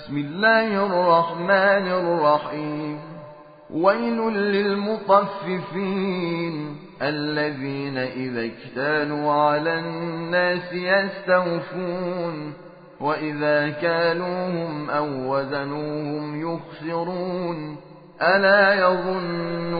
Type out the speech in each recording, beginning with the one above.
بسم الله الرحمن الرحيم. ويل للمطففين الذين إذا اكتالوا على الناس يستوفون وإذا كالوهم أو وزنوهم يخسرون. ألا يظن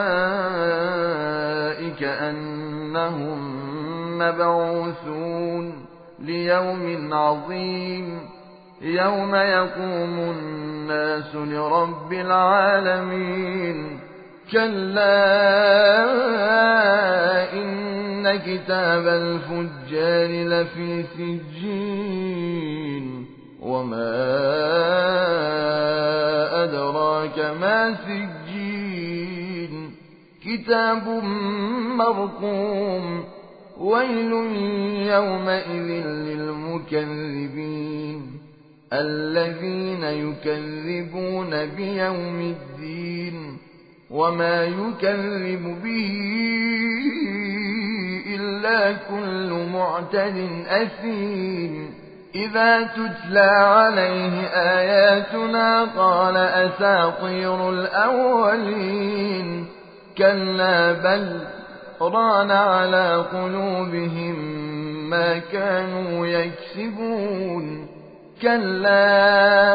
أولئك أنهم مبعوثون ليوم عظيم يوم يقوم الناس لرب العالمين. كلا إن كتاب الفجار لفي سجين وما أدراك ما سجين كتاب مرقوم. ويل يومئذ للمكذبين الذين يكذبون بيوم الدين وما يكذب به إلا كل معتد أثيم. إذا تتلى عليه آياتنا قال أساطير الأولين. كلا بل ران على قلوبهم ما كانوا يكسبون. كلا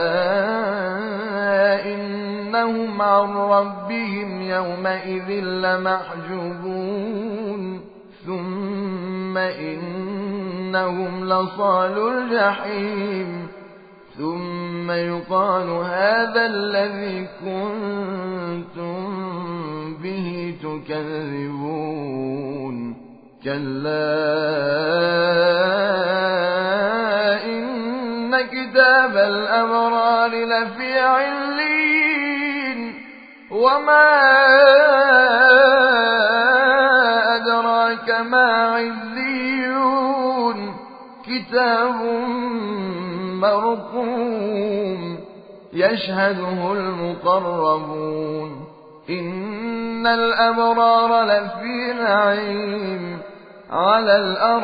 إنهم عن ربهم يومئذ لمحجوبون. ثم إنهم لصالو الجحيم. ثم يقال هذا الذي كنتم به تكذبون. كلا إن كتاب الأبرار لفي عليين وما أدراك ما عليون كتاب مرقوم يشهده المقربون. إن الأبرار لفي نعيم على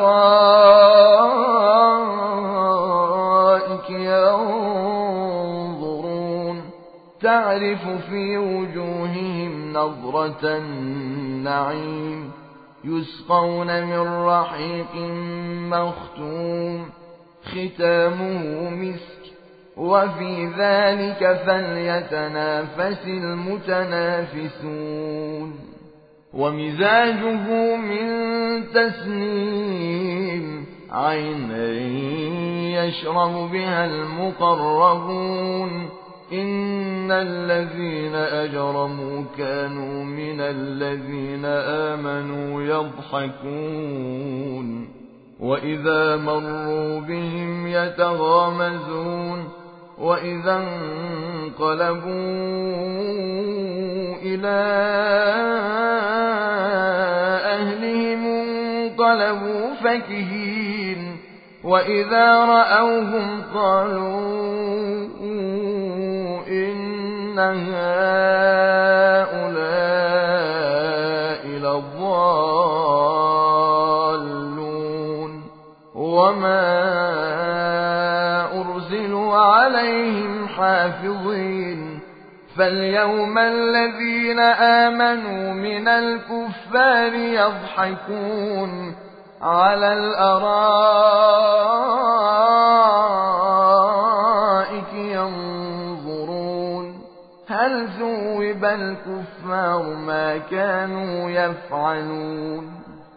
الأرائك ينظرون تعرف في وجوههم نظرة النعيم يسقون من رحيق مختوم ختامه مسك وفي ذلك فليتنافس المتنافسون. ومزاجه من تسنيم عينا يشرب بها المقربون. إن الذين أجرموا كانوا من الذين آمنوا يضحكون وإذا مروا بهم يتغامزون. وإذا انقلبوا إلى أهلهم انقلبوا فكهين. وإذا رأوهم قالوا إن هؤلاء لضالون وما أرسلوا عليهم حافظين. فاليوم الذين آمنوا من الكفار يضحكون على الأرائك ينظرون هل ثوب الكفار ما كانوا يفعلون.